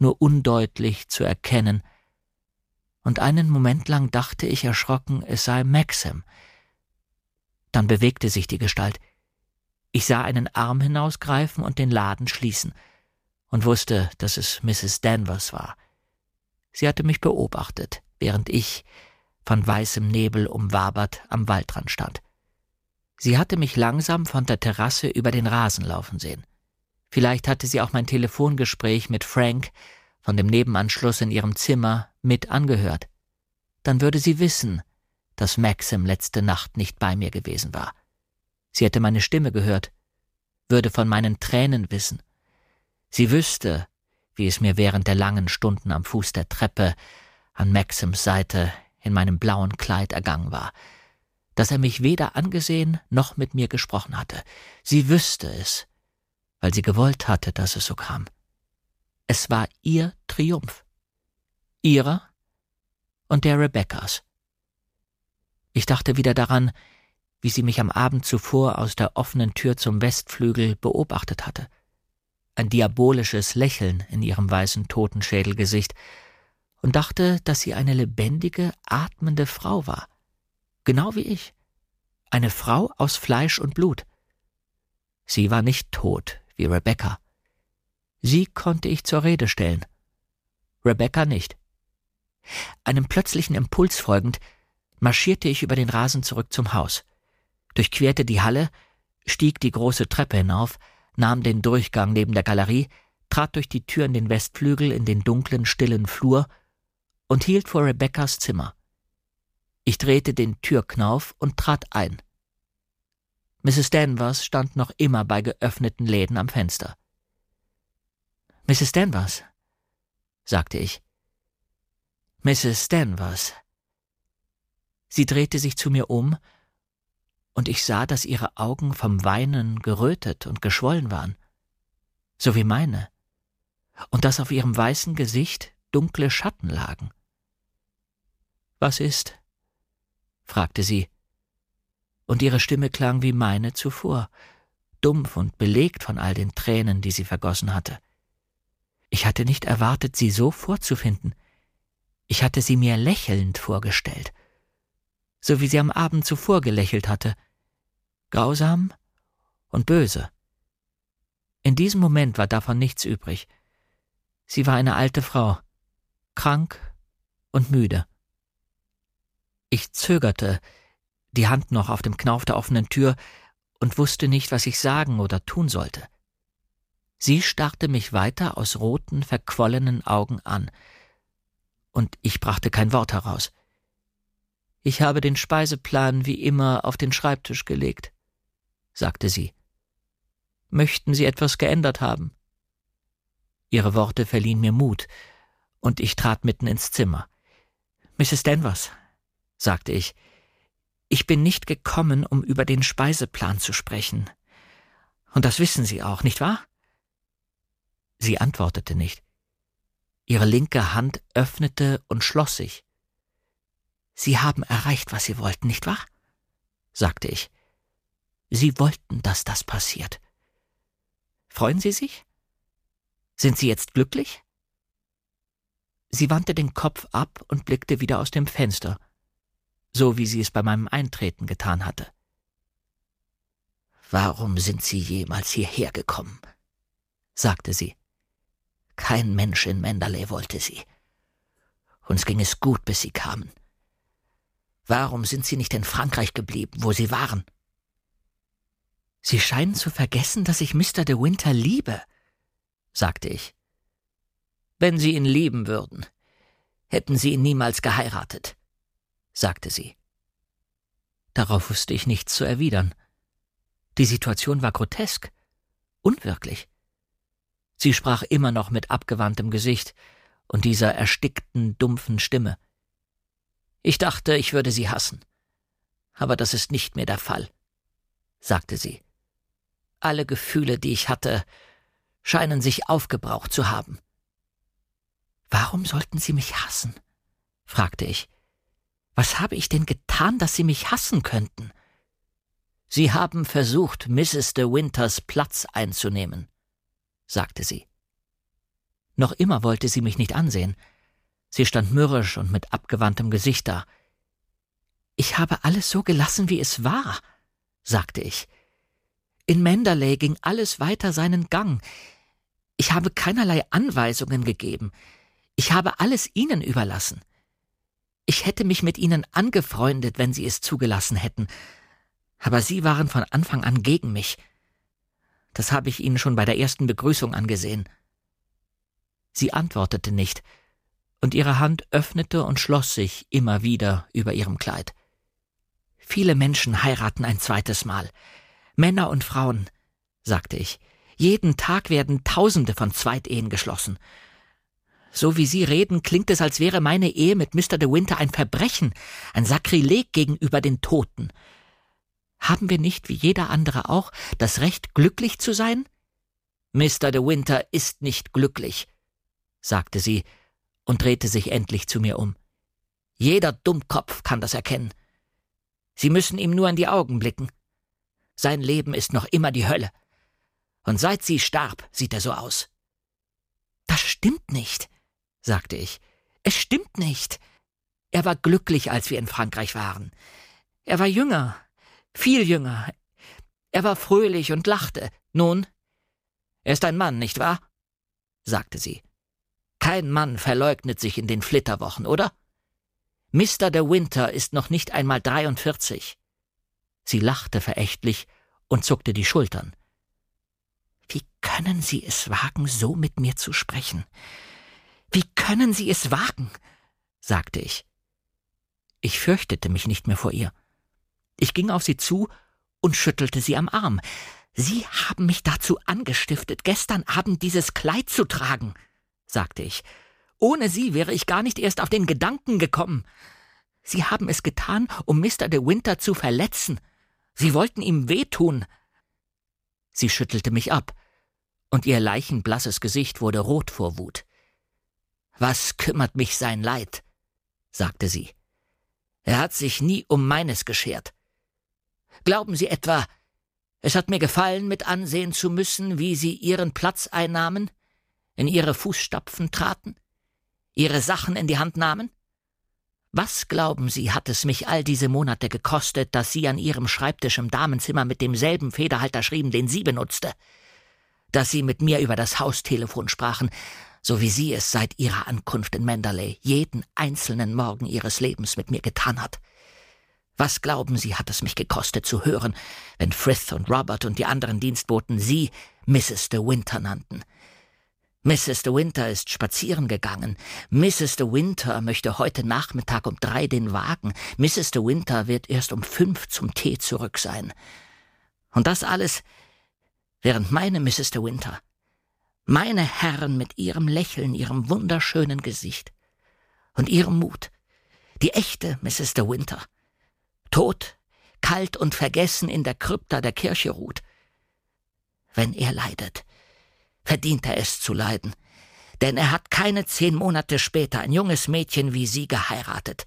nur undeutlich zu erkennen, und einen Moment lang dachte ich erschrocken, es sei Maxim. Dann bewegte sich die Gestalt. Ich sah einen Arm hinausgreifen und den Laden schließen und wusste, dass es Misses Danvers war. Sie hatte mich beobachtet, während ich, von weißem Nebel umwabert, am Waldrand stand. Sie hatte mich langsam von der Terrasse über den Rasen laufen sehen. Vielleicht hatte sie auch mein Telefongespräch mit Frank von dem Nebenanschluss in ihrem Zimmer mit angehört. Dann würde sie wissen, dass Maxim letzte Nacht nicht bei mir gewesen war. Sie hätte meine Stimme gehört, würde von meinen Tränen wissen. Sie wüsste, wie es mir während der langen Stunden am Fuß der Treppe an Maxims Seite in meinem blauen Kleid ergangen war, dass er mich weder angesehen noch mit mir gesprochen hatte. Sie wüsste es, weil sie gewollt hatte, dass es so kam. Es war ihr Triumph. Ihrer und der Rebekkas. Ich dachte wieder daran, wie sie mich am Abend zuvor aus der offenen Tür zum Westflügel beobachtet hatte. Ein diabolisches Lächeln in ihrem weißen Totenschädelgesicht, und dachte, dass sie eine lebendige, atmende Frau war. Genau wie ich. Eine Frau aus Fleisch und Blut. Sie war nicht tot, wie Rebekka. Sie konnte ich zur Rede stellen. Rebekka nicht. Einem plötzlichen Impuls folgend, marschierte ich über den Rasen zurück zum Haus, durchquerte die Halle, stieg die große Treppe hinauf, nahm den Durchgang neben der Galerie, trat durch die Tür in den Westflügel in den dunklen, stillen Flur und hielt vor Rebekkas Zimmer. Ich drehte den Türknauf und trat ein. Misses Danvers stand noch immer bei geöffneten Läden am Fenster. »Misses Danvers«, sagte ich. »Misses Danvers.« Sie drehte sich zu mir um, und ich sah, dass ihre Augen vom Weinen gerötet und geschwollen waren, so wie meine, und dass auf ihrem weißen Gesicht dunkle Schatten lagen. »Was ist?« fragte sie, und ihre Stimme klang wie meine zuvor, dumpf und belegt von all den Tränen, die sie vergossen hatte. Ich hatte nicht erwartet, sie so vorzufinden. Ich hatte sie mir lächelnd vorgestellt, so wie sie am Abend zuvor gelächelt hatte, grausam und böse. In diesem Moment war davon nichts übrig. Sie war eine alte Frau, krank und müde. Ich zögerte, die Hand noch auf dem Knauf der offenen Tür, und wusste nicht, was ich sagen oder tun sollte. Sie starrte mich weiter aus roten, verquollenen Augen an, und ich brachte kein Wort heraus. »Ich habe den Speiseplan wie immer auf den Schreibtisch gelegt«, sagte sie. »Möchten Sie etwas geändert haben?« Ihre Worte verliehen mir Mut, und ich trat mitten ins Zimmer. »Misses Danvers«, sagte ich, »ich bin nicht gekommen, um über den Speiseplan zu sprechen. Und das wissen Sie auch, nicht wahr?« Sie antwortete nicht. Ihre linke Hand öffnete und schloss sich. »Sie haben erreicht, was Sie wollten, nicht wahr?« sagte ich. »Sie wollten, dass das passiert. Freuen Sie sich? Sind Sie jetzt glücklich?« Sie wandte den Kopf ab und blickte wieder aus dem Fenster, so wie sie es bei meinem Eintreten getan hatte. »Warum sind Sie jemals hierher gekommen?« sagte sie. »Kein Mensch in Manderley wollte Sie. Uns ging es gut, bis Sie kamen. Warum sind Sie nicht in Frankreich geblieben, wo Sie waren?« »Sie scheinen zu vergessen, dass ich Mister de Winter liebe«, sagte ich. »Wenn Sie ihn lieben würden, hätten Sie ihn niemals geheiratet«, sagte sie. Darauf wusste ich nichts zu erwidern. Die Situation war grotesk, unwirklich. Sie sprach immer noch mit abgewandtem Gesicht und dieser erstickten, dumpfen Stimme. »Ich dachte, ich würde Sie hassen, aber das ist nicht mehr der Fall«, sagte sie. »Alle Gefühle, die ich hatte, scheinen sich aufgebraucht zu haben.« »Warum sollten Sie mich hassen?« fragte ich. »Was habe ich denn getan, dass Sie mich hassen könnten?« »Sie haben versucht, Misses de Winters Platz einzunehmen«, sagte sie. Noch immer wollte sie mich nicht ansehen. Sie stand mürrisch und mit abgewandtem Gesicht da. »Ich habe alles so gelassen, wie es war«, sagte ich. »In Manderley ging alles weiter seinen Gang. Ich habe keinerlei Anweisungen gegeben. Ich habe alles Ihnen überlassen. Ich hätte mich mit Ihnen angefreundet, wenn Sie es zugelassen hätten. Aber Sie waren von Anfang an gegen mich. Das habe ich Ihnen schon bei der ersten Begrüßung angesehen.« Sie antwortete nicht, und ihre Hand öffnete und schloss sich immer wieder über ihrem Kleid. »Viele Menschen heiraten ein zweites Mal. Männer und Frauen«, sagte ich. »Jeden Tag werden Tausende von Zweitehen geschlossen. So wie Sie reden, klingt es, als wäre meine Ehe mit Mister de Winter ein Verbrechen, ein Sakrileg gegenüber den Toten. Haben wir nicht, wie jeder andere auch, das Recht, glücklich zu sein?« »Mister de Winter ist nicht glücklich«, sagte sie und drehte sich endlich zu mir um. »Jeder Dummkopf kann das erkennen. Sie müssen ihm nur in die Augen blicken. Sein Leben ist noch immer die Hölle. Und seit sie starb, sieht er so aus.« »Das stimmt nicht«, sagte ich. »Es stimmt nicht. Er war glücklich, als wir in Frankreich waren. Er war jünger, viel jünger. Er war fröhlich und lachte. Nun, er ist ein Mann, nicht wahr?«, sagte sie. »Kein Mann verleugnet sich in den Flitterwochen, oder? Mister de Winter ist noch nicht einmal dreiundvierzig.« Sie lachte verächtlich und zuckte die Schultern. »Wie können Sie es wagen, so mit mir zu sprechen? Wie können Sie es wagen?«, sagte ich. Ich fürchtete mich nicht mehr vor ihr. Ich ging auf sie zu und schüttelte sie am Arm. »Sie haben mich dazu angestiftet, gestern Abend dieses Kleid zu tragen«, sagte ich. »Ohne Sie wäre ich gar nicht erst auf den Gedanken gekommen. Sie haben es getan, um Mister de Winter zu verletzen. Sie wollten ihm wehtun.« Sie schüttelte mich ab, und ihr leichenblasses Gesicht wurde rot vor Wut. »Was kümmert mich sein Leid?«, sagte sie. »Er hat sich nie um meines geschert. Glauben Sie etwa, es hat mir gefallen, mit ansehen zu müssen, wie Sie Ihren Platz einnahmen, in Ihre Fußstapfen traten, Ihre Sachen in die Hand nahmen? Was, glauben Sie, hat es mich all diese Monate gekostet, dass Sie an Ihrem Schreibtisch im Damenzimmer mit demselben Federhalter schrieben, den sie benutzte? Dass Sie mit mir über das Haustelefon sprachen, so wie sie es seit ihrer Ankunft in Manderley jeden einzelnen Morgen ihres Lebens mit mir getan hat? Was, glauben Sie, hat es mich gekostet zu hören, wenn Frith und Robert und die anderen Dienstboten Sie Misses de Winter nannten? Misses de Winter ist spazieren gegangen. Misses de Winter möchte heute Nachmittag um drei den Wagen. Misses de Winter wird erst um fünf zum Tee zurück sein. Und das alles, während meine Misses de Winter, meine Herren mit ihrem Lächeln, ihrem wunderschönen Gesicht und ihrem Mut, die echte Misses de Winter, tot, kalt und vergessen in der Krypta der Kirche ruht. Wenn er leidet, verdient er es zu leiden, denn er hat keine zehn Monate später ein junges Mädchen wie Sie geheiratet.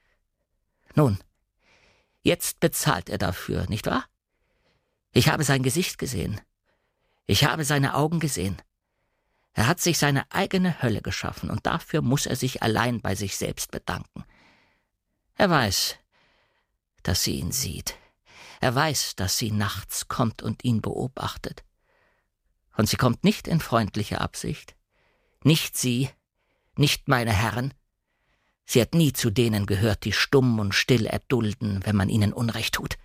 Nun, jetzt bezahlt er dafür, nicht wahr? Ich habe sein Gesicht gesehen. Ich habe seine Augen gesehen. Er hat sich seine eigene Hölle geschaffen, und dafür muss er sich allein bei sich selbst bedanken. Er weiß, dass sie ihn sieht. Er weiß, dass sie nachts kommt und ihn beobachtet. Und sie kommt nicht in freundlicher Absicht. Nicht Sie, nicht meine Herren. Sie hat nie zu denen gehört, die stumm und still erdulden, wenn man ihnen Unrecht tut.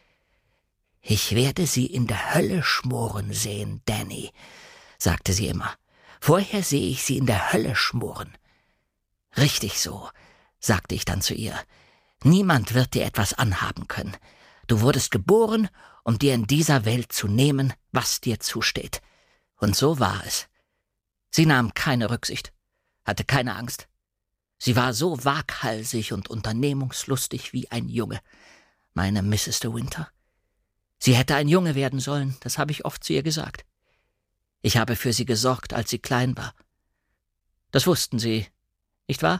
»Ich werde Sie in der Hölle schmoren sehen, Danny«, sagte sie immer. »Vorher sehe ich Sie in der Hölle schmoren.« »Richtig so«, sagte ich dann zu ihr. »Niemand wird dir etwas anhaben können. Du wurdest geboren, um dir in dieser Welt zu nehmen, was dir zusteht. Und so war es. Sie nahm keine Rücksicht, hatte keine Angst. Sie war so waghalsig und unternehmungslustig wie ein Junge, meine Misses de Winter. Sie hätte ein Junge werden sollen, das habe ich oft zu ihr gesagt. Ich habe für sie gesorgt, als sie klein war. Das wussten Sie, nicht wahr?«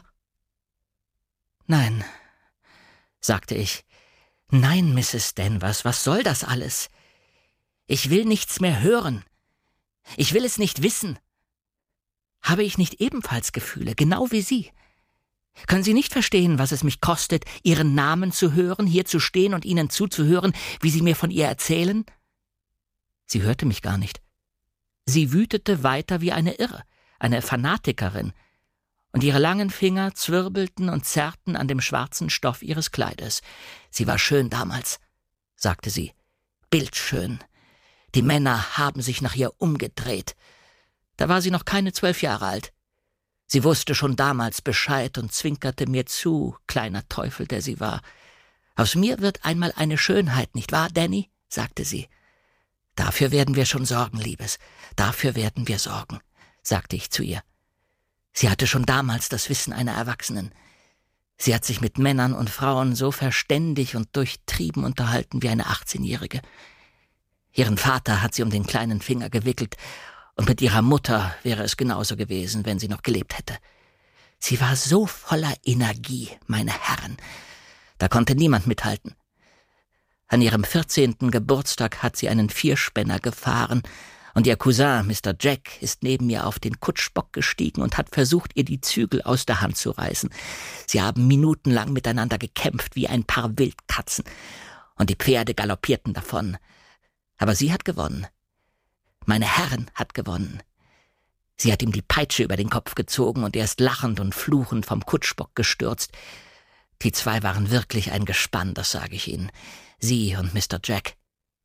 »Nein«, sagte ich. »Nein, Misses Danvers, was soll das alles? Ich will nichts mehr hören. Ich will es nicht wissen. Habe ich nicht ebenfalls Gefühle, genau wie Sie? Können Sie nicht verstehen, was es mich kostet, Ihren Namen zu hören, hier zu stehen und Ihnen zuzuhören, wie Sie mir von ihr erzählen? Sie hörte mich gar nicht. Sie wütete weiter wie eine Irre, eine Fanatikerin, und ihre langen Finger zwirbelten und zerrten an dem schwarzen Stoff ihres Kleides. Sie war schön damals, sagte sie, bildschön. Die Männer haben sich nach ihr umgedreht. Da war sie noch keine zwölf Jahre alt. Sie wusste schon damals Bescheid und zwinkerte mir zu, kleiner Teufel, der sie war. Aus mir wird einmal eine Schönheit, nicht wahr, Danny? Sagte sie. Dafür werden wir schon sorgen, Liebes. Dafür werden wir sorgen, sagte ich zu ihr. Sie hatte schon damals das Wissen einer Erwachsenen. Sie hat sich mit Männern und Frauen so verständig und durchtrieben unterhalten wie eine achtzehnjährige. Ihren Vater hat sie um den kleinen Finger gewickelt, und mit ihrer Mutter wäre es genauso gewesen, wenn sie noch gelebt hätte. Sie war so voller Energie, meine Herren. Da konnte niemand mithalten. An ihrem vierzehnten Geburtstag hat sie einen Vierspänner gefahren, und ihr Cousin, Mister Jack, ist neben mir auf den Kutschbock gestiegen und hat versucht, ihr die Zügel aus der Hand zu reißen. Sie haben minutenlang miteinander gekämpft wie ein Paar Wildkatzen, und die Pferde galoppierten davon. Aber sie hat gewonnen. Meine Herren hat gewonnen. Sie hat ihm die Peitsche über den Kopf gezogen, und er ist lachend und fluchend vom Kutschbock gestürzt. Die zwei waren wirklich ein Gespann, das sage ich Ihnen. Sie und Mister Jack.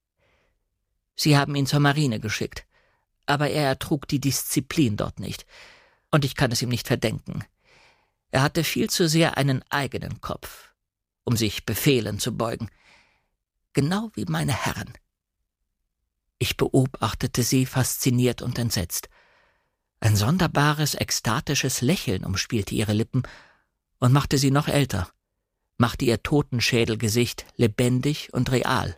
Sie haben ihn zur Marine geschickt, aber er ertrug die Disziplin dort nicht, und ich kann es ihm nicht verdenken. Er hatte viel zu sehr einen eigenen Kopf, um sich Befehlen zu beugen, genau wie meine Herren. Ich beobachtete sie fasziniert und entsetzt. Ein sonderbares, ekstatisches Lächeln umspielte ihre Lippen und machte sie noch älter, machte ihr Totenschädelgesicht lebendig und real.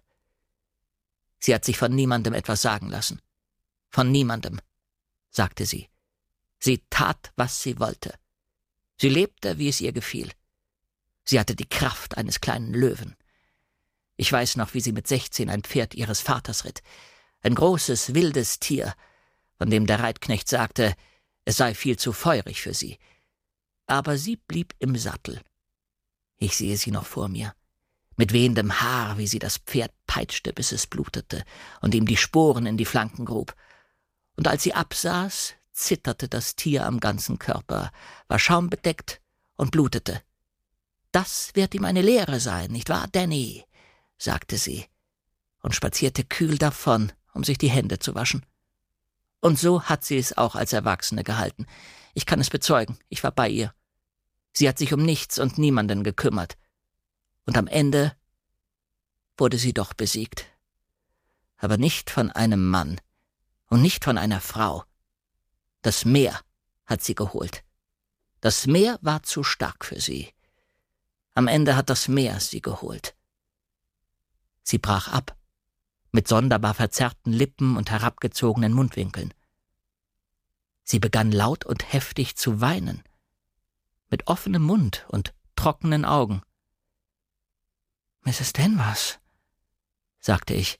Sie hat sich von niemandem etwas sagen lassen. Von niemandem, sagte sie. Sie tat, was sie wollte. Sie lebte, wie es ihr gefiel. Sie hatte die Kraft eines kleinen Löwen. Ich weiß noch, wie sie mit sechzehn ein Pferd ihres Vaters ritt. Ein großes, wildes Tier, von dem der Reitknecht sagte, es sei viel zu feurig für sie. Aber sie blieb im Sattel. Ich sehe sie noch vor mir. Mit wehendem Haar, wie sie das Pferd peitschte, bis es blutete und ihm die Sporen in die Flanken grub. Und als sie absaß, zitterte das Tier am ganzen Körper, war schaumbedeckt und blutete. »Das wird ihm eine Lehre sein, nicht wahr, Danny?« sagte sie und spazierte kühl davon, um sich die Hände zu waschen. Und so hat sie es auch als Erwachsene gehalten. Ich kann es bezeugen, ich war bei ihr. Sie hat sich um nichts und niemanden gekümmert. Und am Ende wurde sie doch besiegt. Aber nicht von einem Mann und nicht von einer Frau. Das Meer hat sie geholt. Das Meer war zu stark für sie. Am Ende hat das Meer sie geholt. Sie brach ab, mit sonderbar verzerrten Lippen und herabgezogenen Mundwinkeln. Sie begann laut und heftig zu weinen, mit offenem Mund und trockenen Augen. »Misses Danvers«, sagte ich.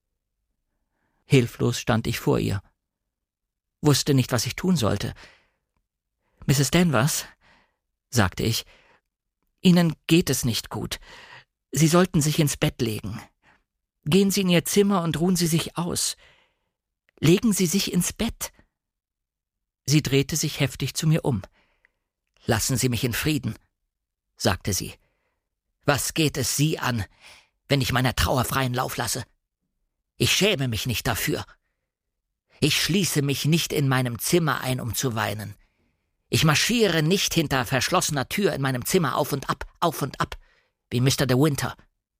Hilflos stand ich vor ihr, wusste nicht, was ich tun sollte. »Misses Danvers«, sagte ich, »Ihnen geht es nicht gut. Sie sollten sich ins Bett legen. Gehen Sie in Ihr Zimmer und ruhen Sie sich aus. Legen Sie sich ins Bett.« Sie drehte sich heftig zu mir um. »Lassen Sie mich in Frieden«, sagte sie. »Was geht es Sie an, wenn ich meiner Trauer freien Lauf lasse? Ich schäme mich nicht dafür. Ich schließe mich nicht in meinem Zimmer ein, um zu weinen. Ich marschiere nicht hinter verschlossener Tür in meinem Zimmer auf und ab, auf und ab, wie Mister De Winter.«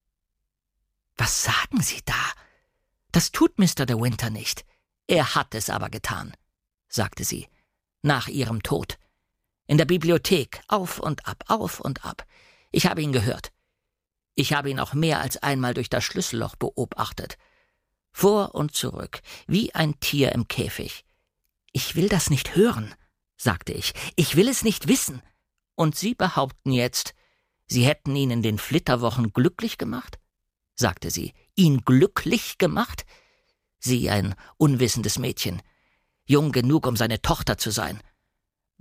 »Was sagen Sie da? Das tut Mister De Winter nicht. Er hat es aber getan«, sagte sie, »nach ihrem Tod. In der Bibliothek, auf und ab, auf und ab. Ich habe ihn gehört. Ich habe ihn auch mehr als einmal durch das Schlüsselloch beobachtet. Vor und zurück, wie ein Tier im Käfig. »Ich will das nicht hören«, sagte ich. »Ich will es nicht wissen. Und Sie behaupten jetzt, Sie hätten ihn in den Flitterwochen glücklich gemacht?«, sagte sie. »Ihn glücklich gemacht? Sie, ein unwissendes Mädchen, jung genug, um seine Tochter zu sein.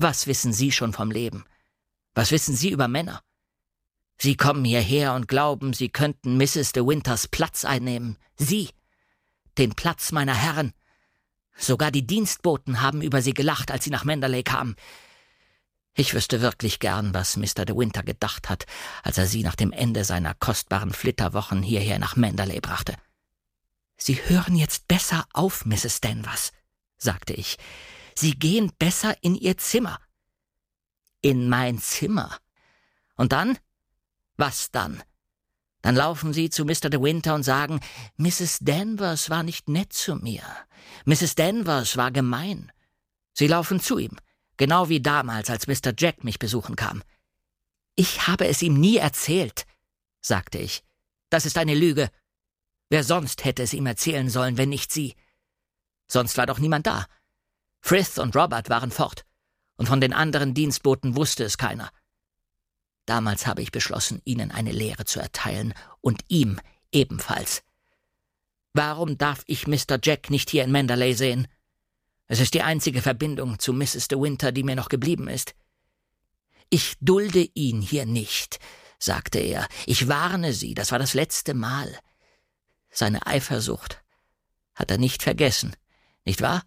Was wissen Sie schon vom Leben? Was wissen Sie über Männer? Sie kommen hierher und glauben, Sie könnten Misses de Winters Platz einnehmen. Sie, den Platz meiner Herren. Sogar die Dienstboten haben über Sie gelacht, als Sie nach Manderley kamen. Ich wüsste wirklich gern, was Mister de Winter gedacht hat, als er Sie nach dem Ende seiner kostbaren Flitterwochen hierher nach Manderley brachte. »Sie hören jetzt besser auf, Misses Danvers«, sagte ich. »Sie gehen besser in Ihr Zimmer.« »In mein Zimmer? Und dann? Was dann? Dann laufen Sie zu Mister de Winter und sagen, Misses Danvers war nicht nett zu mir. Misses Danvers war gemein. Sie laufen zu ihm, genau wie damals, als Mister Jack mich besuchen kam. »Ich habe es ihm nie erzählt«, sagte ich. »Das ist eine Lüge. Wer sonst hätte es ihm erzählen sollen, wenn nicht Sie? Sonst war doch niemand da. Frith und Robert waren fort, und von den anderen Dienstboten wusste es keiner. Damals habe ich beschlossen, Ihnen eine Lehre zu erteilen, und ihm ebenfalls. Warum darf ich Mister Jack nicht hier in Manderley sehen? Es ist die einzige Verbindung zu Misses de Winter, die mir noch geblieben ist. »Ich dulde ihn hier nicht«, sagte er. »Ich warne Sie, das war das letzte Mal. Seine Eifersucht hat er nicht vergessen, nicht wahr?«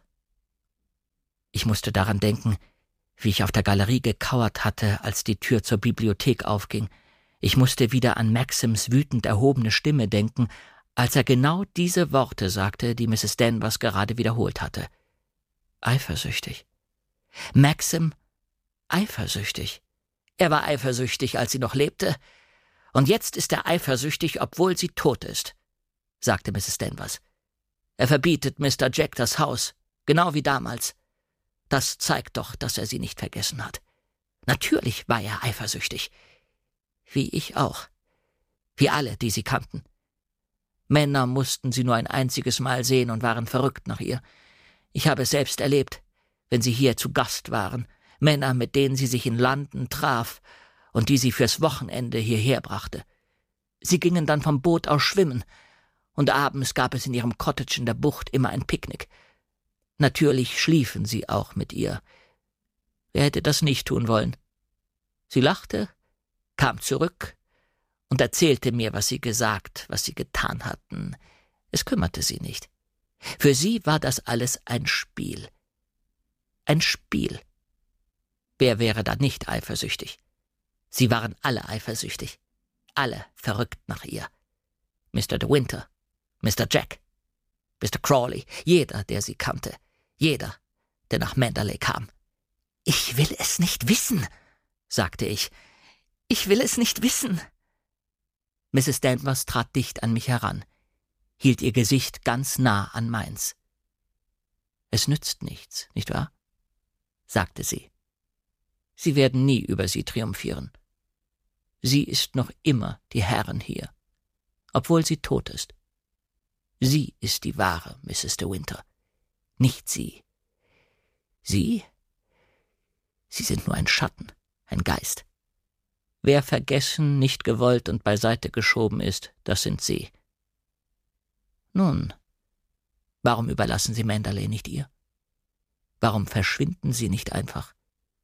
Ich musste daran denken, wie ich auf der Galerie gekauert hatte, als die Tür zur Bibliothek aufging. Ich musste wieder an Maxims wütend erhobene Stimme denken, als er genau diese Worte sagte, die Misses Danvers gerade wiederholt hatte. Eifersüchtig. Maxim eifersüchtig. Er war eifersüchtig, als sie noch lebte, und jetzt ist er eifersüchtig, obwohl sie tot ist, sagte Misses Danvers. Er verbietet Mister Jack das Haus, genau wie damals. Das zeigt doch, dass er sie nicht vergessen hat. Natürlich war er eifersüchtig. Wie ich auch. Wie alle, die sie kannten. Männer mussten sie nur ein einziges Mal sehen und waren verrückt nach ihr. Ich habe es selbst erlebt, wenn sie hier zu Gast waren. Männer, mit denen sie sich in London traf und die sie fürs Wochenende hierher brachte. Sie gingen dann vom Boot aus schwimmen, und abends gab es in ihrem Cottage in der Bucht immer ein Picknick. Natürlich schliefen sie auch mit ihr. Wer hätte das nicht tun wollen? Sie lachte, kam zurück und erzählte mir, was sie gesagt, was sie getan hatten. Es kümmerte sie nicht. Für sie war das alles ein Spiel. Ein Spiel. Wer wäre da nicht eifersüchtig? Sie waren alle eifersüchtig. Alle verrückt nach ihr. Mister de Winter, Mister Jack, Mister Crawley, jeder, der sie kannte. Jeder, der nach Manderley kam. »Ich will es nicht wissen«, sagte ich. »Ich will es nicht wissen.« Misses Danvers trat dicht an mich heran, hielt ihr Gesicht ganz nah an meins. »Es nützt nichts, nicht wahr?« sagte sie. »Sie werden nie über sie triumphieren. Sie ist noch immer die Herrin hier, obwohl sie tot ist. Sie ist die wahre Misses de Winter. Nicht Sie. Sie? Sie sind nur ein Schatten, ein Geist. Wer vergessen, nicht gewollt und beiseite geschoben ist, das sind Sie. Nun, warum überlassen Sie Manderley nicht ihr? Warum verschwinden Sie nicht einfach?«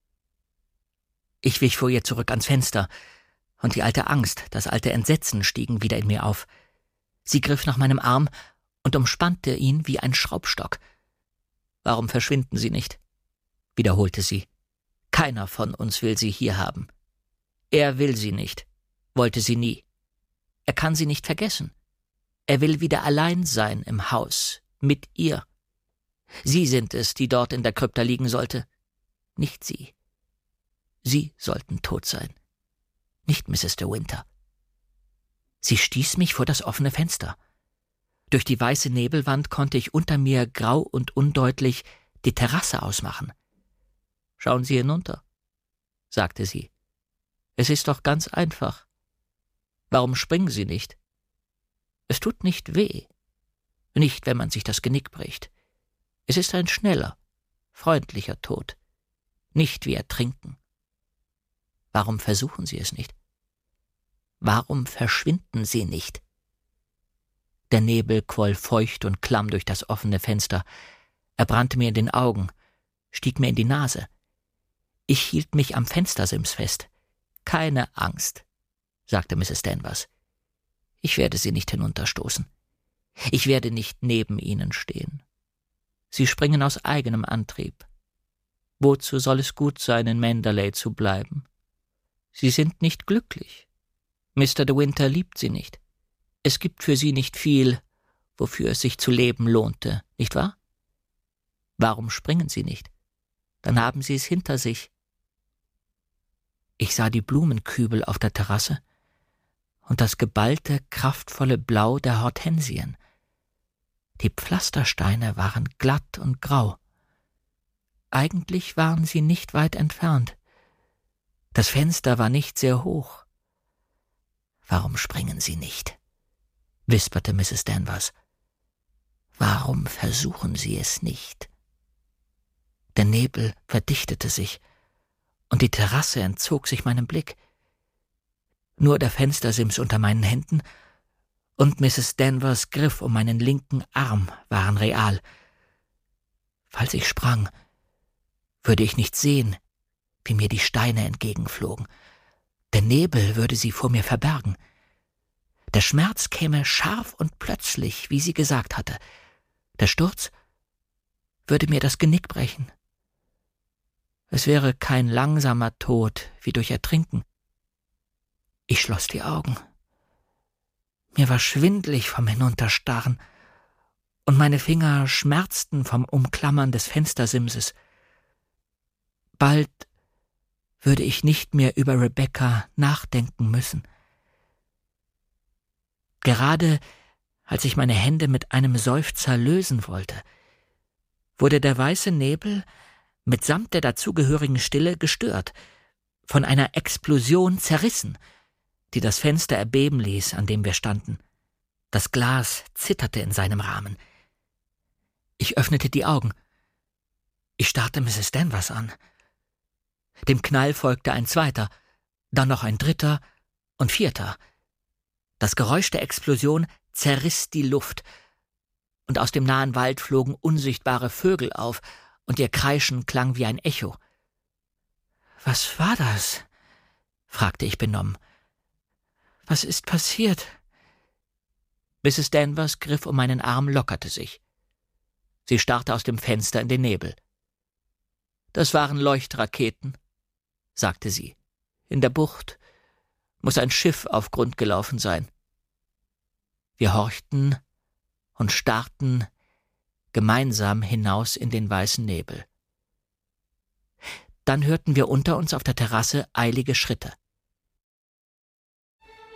Ich wich vor ihr zurück ans Fenster, und die alte Angst, das alte Entsetzen stiegen wieder in mir auf. Sie griff nach meinem Arm und umspannte ihn wie ein Schraubstock. »Warum verschwinden Sie nicht?« wiederholte sie. »Keiner von uns will Sie hier haben. Er will Sie nicht, wollte Sie nie. Er kann Sie nicht vergessen. Er will wieder allein sein im Haus, mit ihr. Sie sind es, die dort in der Krypta liegen sollte, nicht Sie. Sie sollten tot sein, nicht Misses de Winter.« Sie stieß mich vor das offene Fenster. Durch die weiße Nebelwand konnte ich unter mir grau und undeutlich die Terrasse ausmachen. »Schauen Sie hinunter«, sagte sie. »Es ist doch ganz einfach. Warum springen Sie nicht? Es tut nicht weh. Nicht, wenn man sich das Genick bricht. Es ist ein schneller, freundlicher Tod. Nicht wie Ertrinken. Warum versuchen Sie es nicht? Warum verschwinden Sie nicht?« Der Nebel quoll feucht und klamm durch das offene Fenster. Er brannte mir in den Augen, stieg mir in die Nase. Ich hielt mich am Fenstersims fest. »Keine Angst«, sagte Misses Danvers. »Ich werde Sie nicht hinunterstoßen. Ich werde nicht neben Ihnen stehen. Sie springen aus eigenem Antrieb. Wozu soll es gut sein, in Manderley zu bleiben? Sie sind nicht glücklich. Mister de Winter liebt Sie nicht. Es gibt für Sie nicht viel, wofür es sich zu leben lohnte, nicht wahr? Warum springen Sie nicht? Dann haben Sie es hinter sich.« Ich sah die Blumenkübel auf der Terrasse und das geballte, kraftvolle Blau der Hortensien. Die Pflastersteine waren glatt und grau. Eigentlich waren sie nicht weit entfernt. Das Fenster war nicht sehr hoch. »Warum springen Sie nicht?«, wisperte Misses Danvers. »Warum versuchen Sie es nicht?« Der Nebel verdichtete sich, und die Terrasse entzog sich meinem Blick. Nur der Fenstersims unter meinen Händen und Misses Danvers Griff um meinen linken Arm waren real. Falls ich sprang, würde ich nicht sehen, wie mir die Steine entgegenflogen. Der Nebel würde sie vor mir verbergen. Der Schmerz käme scharf und plötzlich, wie sie gesagt hatte. Der Sturz würde mir das Genick brechen. Es wäre kein langsamer Tod wie durch Ertrinken. Ich schloss die Augen. Mir war schwindlig vom Hinunterstarren, und meine Finger schmerzten vom Umklammern des Fenstersimses. Bald würde ich nicht mehr über Rebecca nachdenken müssen. Gerade als ich meine Hände mit einem Seufzer lösen wollte, wurde der weiße Nebel mitsamt der dazugehörigen Stille gestört, von einer Explosion zerrissen, die das Fenster erbeben ließ, an dem wir standen. Das Glas zitterte in seinem Rahmen. Ich öffnete die Augen. Ich starrte Misses Danvers an. Dem Knall folgte ein zweiter, dann noch ein dritter und vierter. Das Geräusch der Explosion zerriss die Luft, und aus dem nahen Wald flogen unsichtbare Vögel auf, und ihr Kreischen klang wie ein Echo. »Was war das?« fragte ich benommen. »Was ist passiert?« Misses Danvers Griff um meinen Arm lockerte sich. Sie starrte aus dem Fenster in den Nebel. »Das waren Leuchtraketen«, sagte sie. »In der Bucht muss ein Schiff auf Grund gelaufen sein.« Wir horchten und starrten gemeinsam hinaus in den weißen Nebel. Dann hörten wir unter uns auf der Terrasse eilige Schritte.